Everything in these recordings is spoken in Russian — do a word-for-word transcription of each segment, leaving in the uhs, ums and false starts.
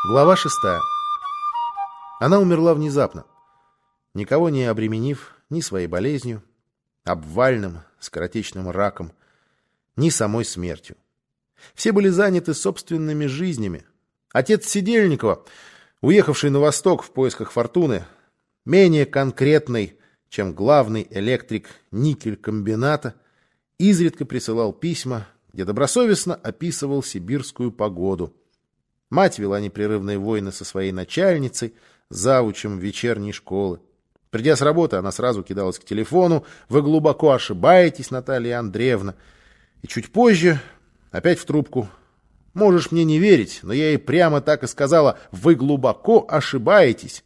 Глава шестая. Она умерла внезапно, никого не обременив ни своей болезнью, обвальным, скоротечным раком, ни самой смертью. Все были заняты собственными жизнями. Отец Сидельникова, уехавший на восток в поисках фортуны, менее конкретный, чем главный электрик никель-комбината, изредка присылал письма, где добросовестно описывал сибирскую погоду. Мать вела непрерывные войны со своей начальницей, завучем вечерней школы. Придя с работы, она сразу кидалась к телефону: «Вы глубоко ошибаетесь, Наталья Андреевна». И чуть позже опять в трубку: «Можешь мне не верить, но я ей прямо так и сказала: вы глубоко ошибаетесь».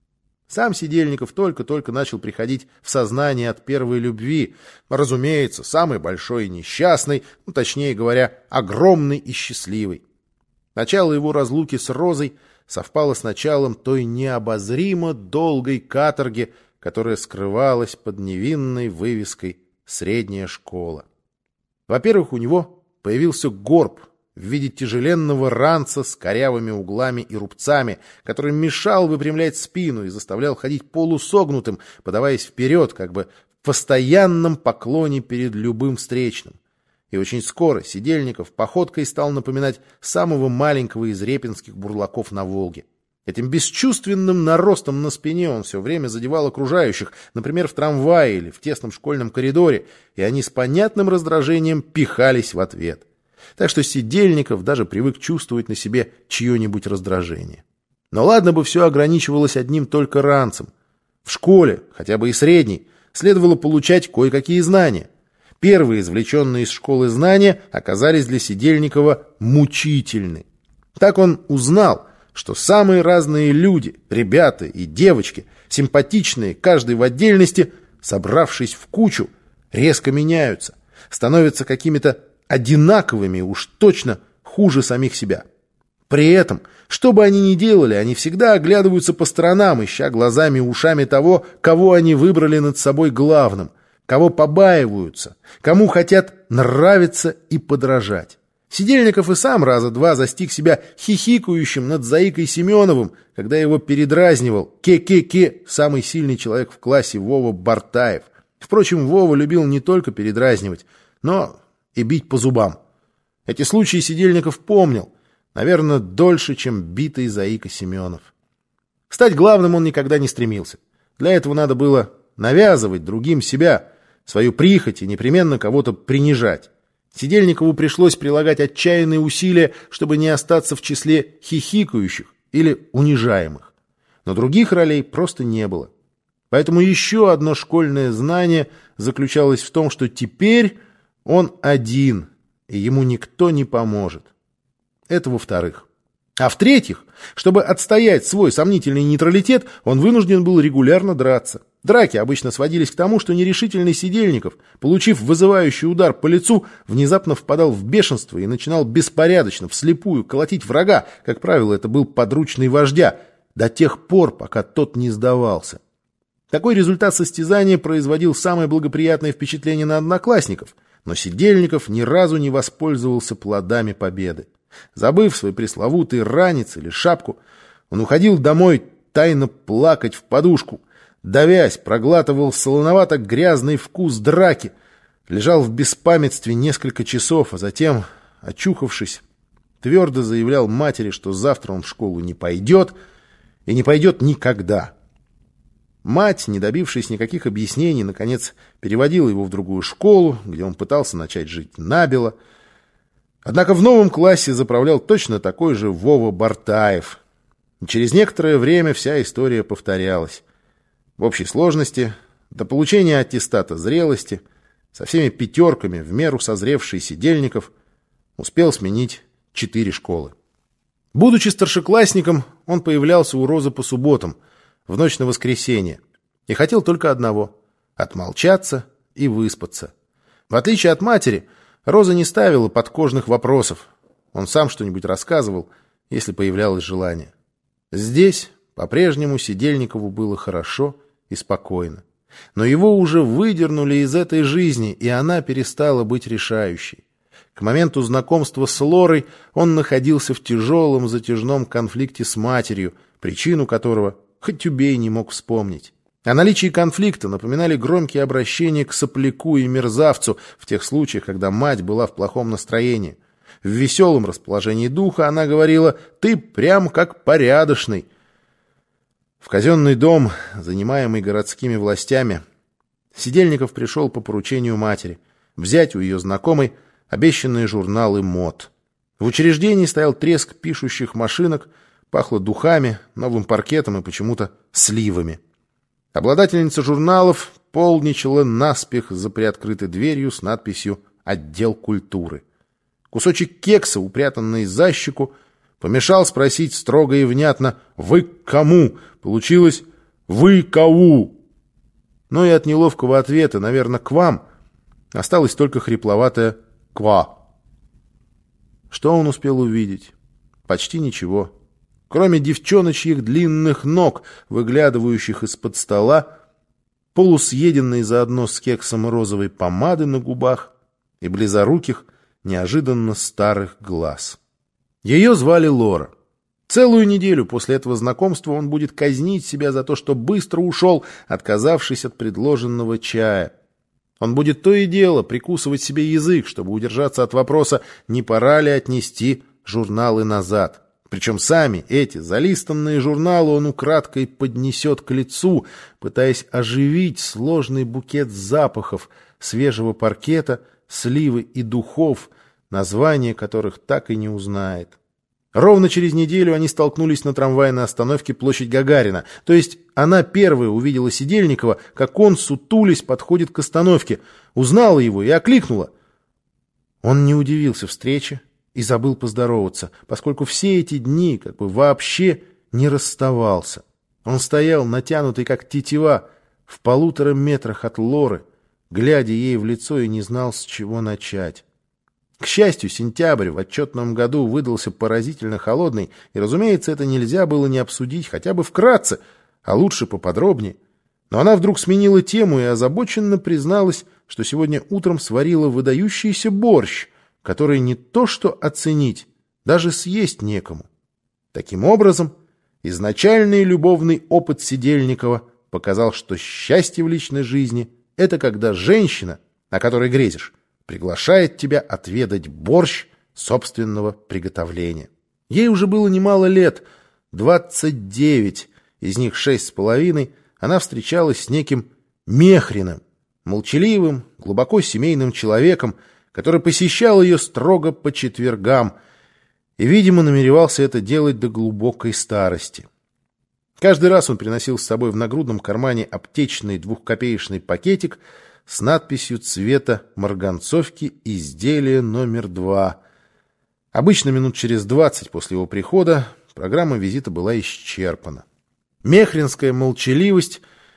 Сам Сидельников только-только начал приходить в сознание от первой любви, разумеется, самой большой и несчастной, ну, точнее говоря, огромной и счастливой. Начало его разлуки с Розой совпало с началом той необозримо долгой каторги, которая скрывалась под невинной вывеской «Средняя школа». Во-первых, у него появился горб в виде тяжеленного ранца с корявыми углами и рубцами, который мешал выпрямлять спину и заставлял ходить полусогнутым, подаваясь вперед, как бы в постоянном поклоне перед любым встречным. И очень скоро Сидельников походкой стал напоминать самого маленького из репинских бурлаков на Волге. Этим бесчувственным наростом на спине он все время задевал окружающих, например, в трамвае или в тесном школьном коридоре, и они с понятным раздражением пихались в ответ. Так что Сидельников даже привык чувствовать на себе чье-нибудь раздражение. Но ладно бы все ограничивалось одним только ранцем. В школе, хотя бы и средней, следовало получать кое-какие знания. Первые извлеченные из школы знания оказались для Сидельникова мучительны. Так он узнал, что самые разные люди, ребята и девочки, симпатичные, каждый в отдельности, собравшись в кучу, резко меняются, становятся какими-то одинаковыми, уж точно хуже самих себя. При этом, что бы они ни делали, они всегда оглядываются по сторонам, ища глазами и ушами того, кого они выбрали над собой главным, кого побаиваются, кому хотят нравиться и подражать. Сидельников и сам раза два застиг себя хихикающим над Заикой Семеновым, когда его передразнивал ке-ке-ке самый сильный человек в классе Вова Бартаев. Впрочем, Вова любил не только передразнивать, но и бить по зубам. Эти случаи Сидельников помнил, наверное, дольше, чем битый Заика Семенов. Стать главным он никогда не стремился. Для этого надо было навязывать другим себя, свою прихоть и непременно кого-то принижать. Сидельникову пришлось прилагать отчаянные усилия, чтобы не остаться в числе хихикающих или унижаемых. Но других ролей просто не было. Поэтому еще одно школьное знание заключалось в том, что теперь он один, и ему никто не поможет. Это во-вторых. А в-третьих, чтобы отстоять свой сомнительный нейтралитет, он вынужден был регулярно драться. Драки обычно сводились к тому, что нерешительный Сидельников, получив вызывающий удар по лицу, внезапно впадал в бешенство и начинал беспорядочно, вслепую колотить врага, как правило, это был подручный вождя, до тех пор, пока тот не сдавался. Такой результат состязания производил самое благоприятное впечатление на одноклассников, но Сидельников ни разу не воспользовался плодами победы. Забыв свой пресловутый ранец или шапку, он уходил домой тайно плакать в подушку, давясь, проглатывал солоновато-грязный вкус драки, лежал в беспамятстве несколько часов, а затем, очухавшись, твердо заявлял матери, что завтра он в школу не пойдет и не пойдет никогда. Мать, не добившись никаких объяснений, наконец переводила его в другую школу, где он пытался начать жить набело. Однако в новом классе заправлял точно такой же Вова Бартаев. И через некоторое время вся история повторялась. В общей сложности, до получения аттестата зрелости, со всеми пятерками в меру созревший Сидельников успел сменить четыре школы. Будучи старшеклассником, он появлялся у Розы по субботам, в ночь на воскресенье, и хотел только одного — отмолчаться и выспаться. В отличие от матери, Роза не ставила подкожных вопросов. Он сам что-нибудь рассказывал, если появлялось желание. Здесь по-прежнему Сидельникову было хорошо и спокойно. Но его уже выдернули из этой жизни, и она перестала быть решающей. К моменту знакомства с Лорой он находился в тяжелом затяжном конфликте с матерью, причину которого хоть убей не мог вспомнить. О наличии конфликта напоминали громкие обращения к сопляку и мерзавцу в тех случаях, когда мать была в плохом настроении. В веселом расположении духа она говорила: «Ты прям как порядочный». В казенный дом, занимаемый городскими властями, Сидельников пришел по поручению матери взять у ее знакомой обещанные журналы мод. В учреждении стоял треск пишущих машинок, пахло духами, новым паркетом и почему-то сливами. Обладательница журналов полничала наспех за приоткрытой дверью с надписью «Отдел культуры». Кусочек кекса, упрятанный за щеку, помешал спросить строго и внятно: «Вы к кому?» Получилось «Вы кого?» Но и от неловкого ответа, наверное, «к вам» осталось только хрипловатое «ква». Что он успел увидеть? Почти ничего. Кроме девчоночьих длинных ног, выглядывающих из-под стола, полусъеденной заодно с кексом розовой помады на губах и близоруких, неожиданно старых глаз. Ее звали Лора. Целую неделю после этого знакомства он будет казнить себя за то, что быстро ушел, отказавшись от предложенного чая. Он будет то и дело прикусывать себе язык, чтобы удержаться от вопроса, не пора ли отнести журналы назад. Причем сами эти залистанные журналы он украдкой поднесет к лицу, пытаясь оживить сложный букет запахов, свежего паркета, сливы и духов, название которых так и не узнает. Ровно через неделю они столкнулись на трамвайной остановке площадь Гагарина. То есть она первая увидела Сидельникова, как он, сутулясь, подходит к остановке, узнала его и окликнула. Он не удивился встрече и забыл поздороваться, поскольку все эти дни как бы вообще не расставался. Он стоял, натянутый как тетива, в полутора метрах от Лоры, глядя ей в лицо, и не знал, с чего начать. К счастью, сентябрь в отчетном году выдался поразительно холодный, и, разумеется, это нельзя было не обсудить хотя бы вкратце, а лучше поподробнее. Но она вдруг сменила тему и озабоченно призналась, что сегодня утром сварила выдающийся борщ, который не то что оценить, даже съесть некому. Таким образом, изначальный любовный опыт Сидельникова показал, что счастье в личной жизни — это когда женщина, о которой грезишь, приглашает тебя отведать борщ собственного приготовления. Ей уже было немало лет, двадцать девять, из них шесть с половиной, она встречалась с неким Мехриным, молчаливым, глубоко семейным человеком, который посещал ее строго по четвергам и, видимо, намеревался это делать до глубокой старости. Каждый раз он приносил с собой в нагрудном кармане аптечный двухкопеечный пакетик с надписью цвета марганцовки «Изделие номер два». Обычно минут через двадцать после его прихода программа визита была исчерпана. Мехринская молчаливость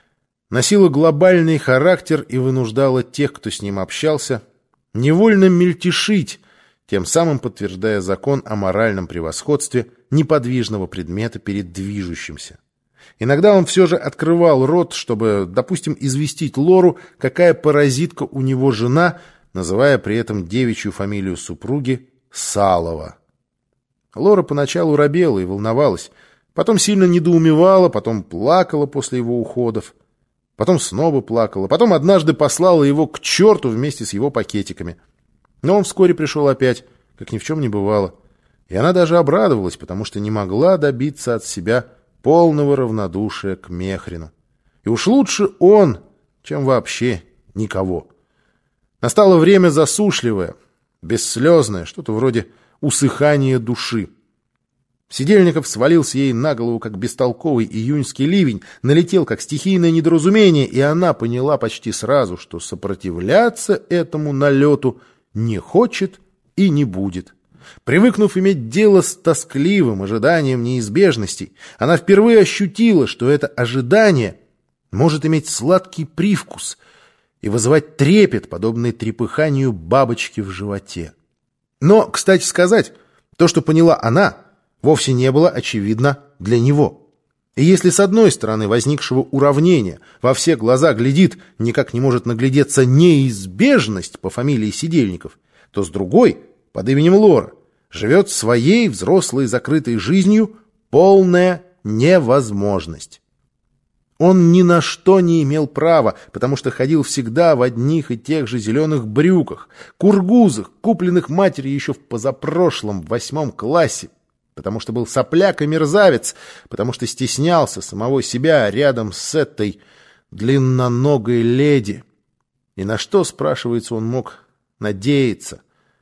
носила глобальный характер и вынуждала тех, кто с ним общался, невольно мельтешить, тем самым подтверждая закон о моральном превосходстве неподвижного предмета перед движущимся. Иногда он все же открывал рот, чтобы, допустим, известить Лору, какая паразитка у него жена, называя при этом девичью фамилию супруги Салова. Лора поначалу робела и волновалась, потом сильно недоумевала, потом плакала после его уходов, потом снова плакала, потом однажды послала его к черту вместе с его пакетиками. Но он вскоре пришел опять, как ни в чем не бывало, и она даже обрадовалась, потому что не могла добиться от себя полного равнодушия к Мехрину. И уж лучше он, чем вообще никого. Настало время засушливое, бесслезное, что-то вроде усыхания души. Сидельников свалился ей на голову, как бестолковый июньский ливень, налетел, как стихийное недоразумение, и она поняла почти сразу, что сопротивляться этому налету не хочет и не будет. Привыкнув иметь дело с тоскливым ожиданием неизбежностей, она впервые ощутила, что это ожидание может иметь сладкий привкус и вызывать трепет, подобный трепыханию бабочки в животе. Но, кстати сказать, то, что поняла она, вовсе не было очевидно для него. И если с одной стороны возникшего уравнения во все глаза глядит, никак не может наглядеться неизбежность по фамилии Сидельников, то с другой — под именем Лора живет своей взрослой закрытой жизнью, полная невозможность. Он ни на что не имел права, потому что ходил всегда в одних и тех же зеленых брюках, кургузах, купленных матерью еще в позапрошлом, в восьмом классе, потому что был сопляк и мерзавец, потому что стеснялся самого себя рядом с этой длинноногой леди. И на что, спрашивается, он мог надеяться?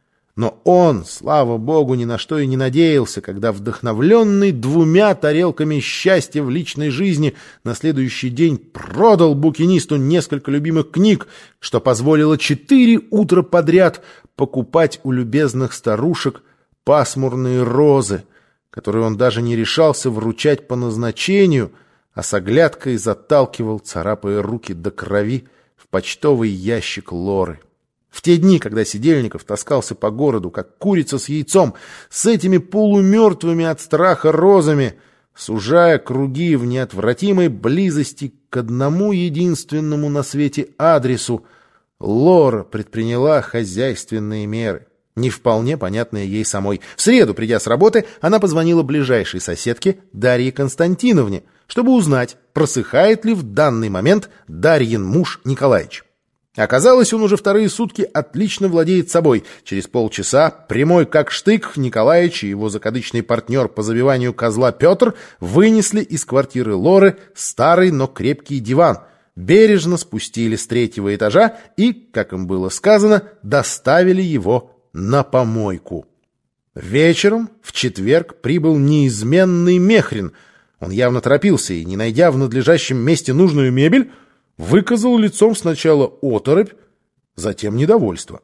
Но он, слава богу, ни на что и не надеялся, когда, вдохновленный двумя тарелками счастья в личной жизни, на следующий день продал букинисту несколько любимых книг, что позволило четыре утра подряд покупать у любезных старушек пасмурные розы, которые он даже не решался вручать по назначению, а с оглядкой заталкивал, царапая руки до крови, в почтовый ящик Лоры. В те дни, когда Сидельников таскался по городу, как курица с яйцом, с этими полумертвыми от страха розами, сужая круги в неотвратимой близости к одному единственному на свете адресу, Лора предприняла хозяйственные меры, не вполне понятные ей самой. В среду, придя с работы, она позвонила ближайшей соседке Дарье Константиновне, чтобы узнать, просыхает ли в данный момент Дарьин муж Николаич. Оказалось, он уже вторые сутки отлично владеет собой. Через полчаса, прямой как штык, Николаич и его закадычный партнер по забиванию козла Петр вынесли из квартиры Лоры старый, но крепкий диван, бережно спустили с третьего этажа и, как им было сказано, доставили его на помойку. Вечером, в четверг, прибыл неизменный Мехрин. Он явно торопился и, не найдя в надлежащем месте нужную мебель, выказал лицом сначала оторопь, затем недовольство.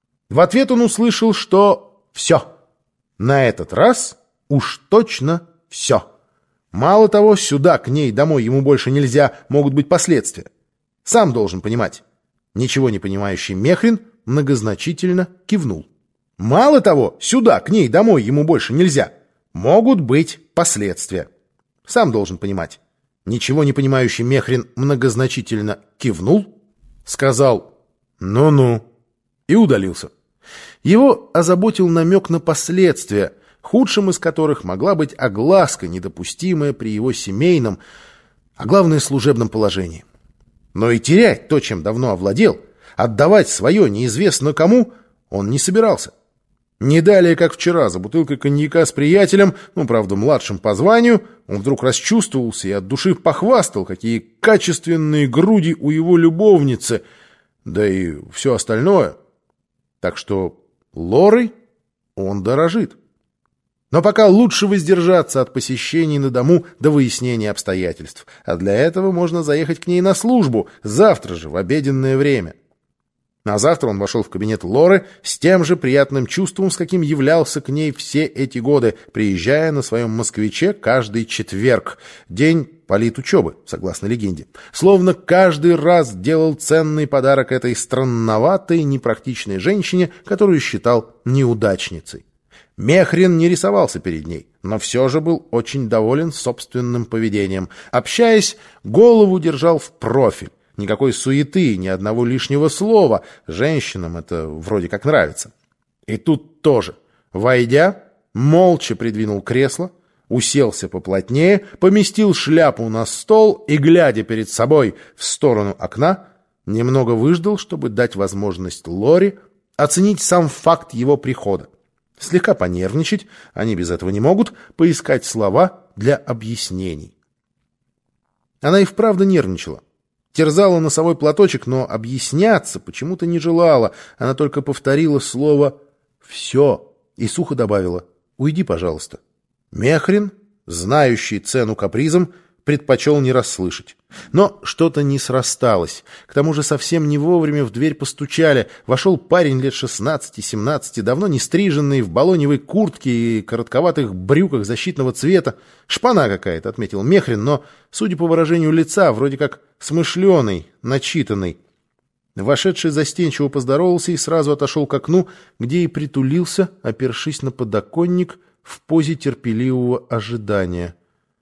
В ответ он услышал, что все. На этот раз уж точно все. Мало того, сюда, к ней, домой ему больше нельзя, могут быть последствия. Сам должен понимать. Ничего не понимающий Мехрин многозначительно кивнул. Мало того, сюда, к ней, домой ему больше нельзя, могут быть последствия. Сам должен понимать. Ничего не понимающий Мехрин многозначительно кивнул, сказал «ну-ну» и удалился. Его озаботил намек на последствия, худшим из которых могла быть огласка, недопустимая при его семейном, а главное служебном положении. Но и терять то, чем давно овладел, отдавать свое неизвестно кому, он не собирался. Не далее, как вчера, за бутылкой коньяка с приятелем, ну, правда, младшим по званию, он вдруг расчувствовался и от души похвастал, какие качественные груди у его любовницы, да и все остальное. Так что Лорой он дорожит. Но пока лучше воздержаться от посещений на дому до выяснения обстоятельств, а для этого можно заехать к ней на службу завтра же в обеденное время. На завтра он вошел в кабинет Лоры с тем же приятным чувством, с каким являлся к ней все эти годы, приезжая на своем москвиче каждый четверг, день политучебы, согласно легенде. Словно каждый раз делал ценный подарок этой странноватой, непрактичной женщине, которую считал неудачницей. Мехрин не рисовался перед ней, но все же был очень доволен собственным поведением. Общаясь, голову держал в профиль. Никакой суеты, ни одного лишнего слова. Женщинам это вроде как нравится. И тут тоже. Войдя, молча придвинул кресло, уселся поплотнее, поместил шляпу на стол и, глядя перед собой в сторону окна, немного выждал, чтобы дать возможность Лоре оценить сам факт его прихода. Слегка понервничать, они без этого не могут, поискать слова для объяснений. Она и вправду нервничала. Терзала носовой платочек, но объясняться почему-то не желала. Она только повторила слово «все» и сухо добавила «уйди, пожалуйста». Мехрин, знающий цену капризам, предпочел не расслышать. Но что-то не срасталось. К тому же совсем не вовремя в дверь постучали. Вошел парень лет шестнадцати-семнадцати, давно не стриженный, в балоневой куртке и коротковатых брюках защитного цвета. Шпана какая-то, отметил Мехрин, но, судя по выражению лица, вроде как смышленый, начитанный. Вошедший застенчиво поздоровался и сразу отошел к окну, где и притулился, опершись на подоконник в позе терпеливого ожидания.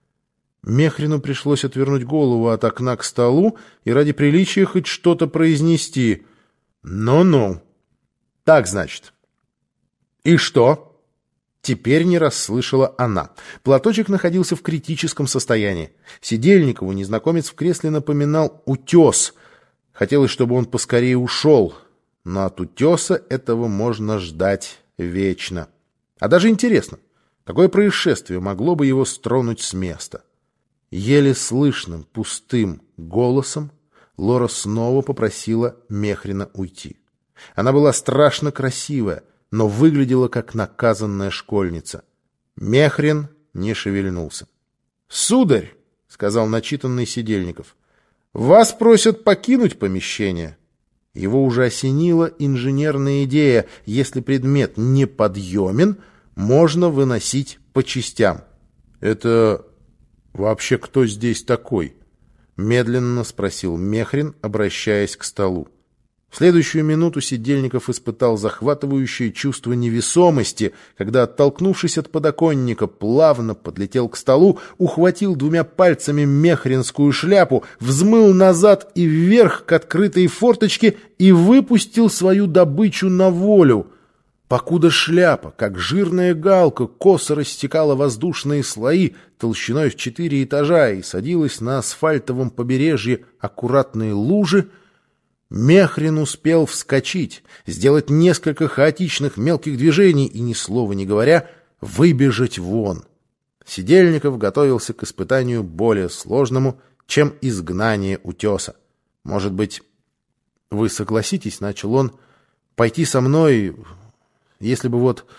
Мехрину пришлось отвернуть голову от окна к столу и ради приличия хоть что-то произнести. «Ну-ну. Так, значит». «И что?» Теперь не расслышала она. Платочек находился в критическом состоянии. Сидельникову незнакомец в кресле напоминал утес. Хотелось, чтобы он поскорее ушел, но от утеса этого можно ждать вечно. А даже интересно, какое происшествие могло бы его стронуть с места? Еле слышным, пустым голосом Лора снова попросила Мехрина уйти. Она была страшно красивая, но выглядела как наказанная школьница. Мехрин не шевельнулся. «Сударь», — сказал начитанный Сидельников, — «вас просят покинуть помещение». Его уже осенила инженерная идея: если предмет неподъемен, можно выносить по частям. «Это вообще кто здесь такой?» — медленно спросил Мехрин, обращаясь к столу. В следующую минуту Сидельников испытал захватывающее чувство невесомости, когда, оттолкнувшись от подоконника, плавно подлетел к столу, ухватил двумя пальцами мехринскую шляпу, взмыл назад и вверх к открытой форточке и выпустил свою добычу на волю. Покуда шляпа, как жирная галка, косо растекала воздушные слои толщиной в четыре этажа и садилась на асфальтовом побережье аккуратные лужи, Мехрин успел вскочить, сделать несколько хаотичных мелких движений и, ни слова не говоря, выбежать вон. Сидельников готовился к испытанию более сложному, чем изгнание утеса. «Может быть, вы согласитесь, — начал он, — пойти со мной, если бы вот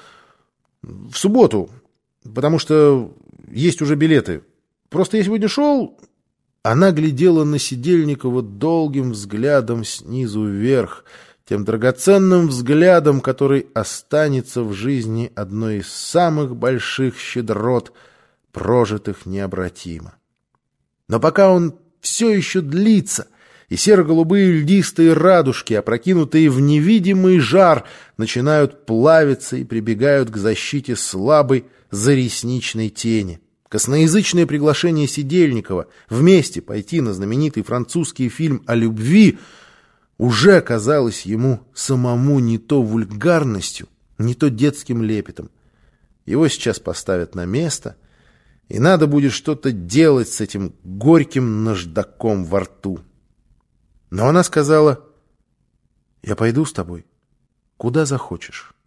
в субботу, потому что есть уже билеты. Просто я сегодня шел...» Она глядела на Сидельникова долгим взглядом снизу вверх, тем драгоценным взглядом, который останется в жизни одной из самых больших щедрот, прожитых необратимо. Но пока он все еще длится, и серо-голубые льдистые радужки, опрокинутые в невидимый жар, начинают плавиться и прибегают к защите слабой заресничной тени. Косноязычное приглашение Сидельникова вместе пойти на знаменитый французский фильм о любви уже казалось ему самому не то вульгарностью, не то детским лепетом. Его сейчас поставят на место, и надо будет что-то делать с этим горьким наждаком во рту. Но она сказала: «Я пойду с тобой, куда захочешь».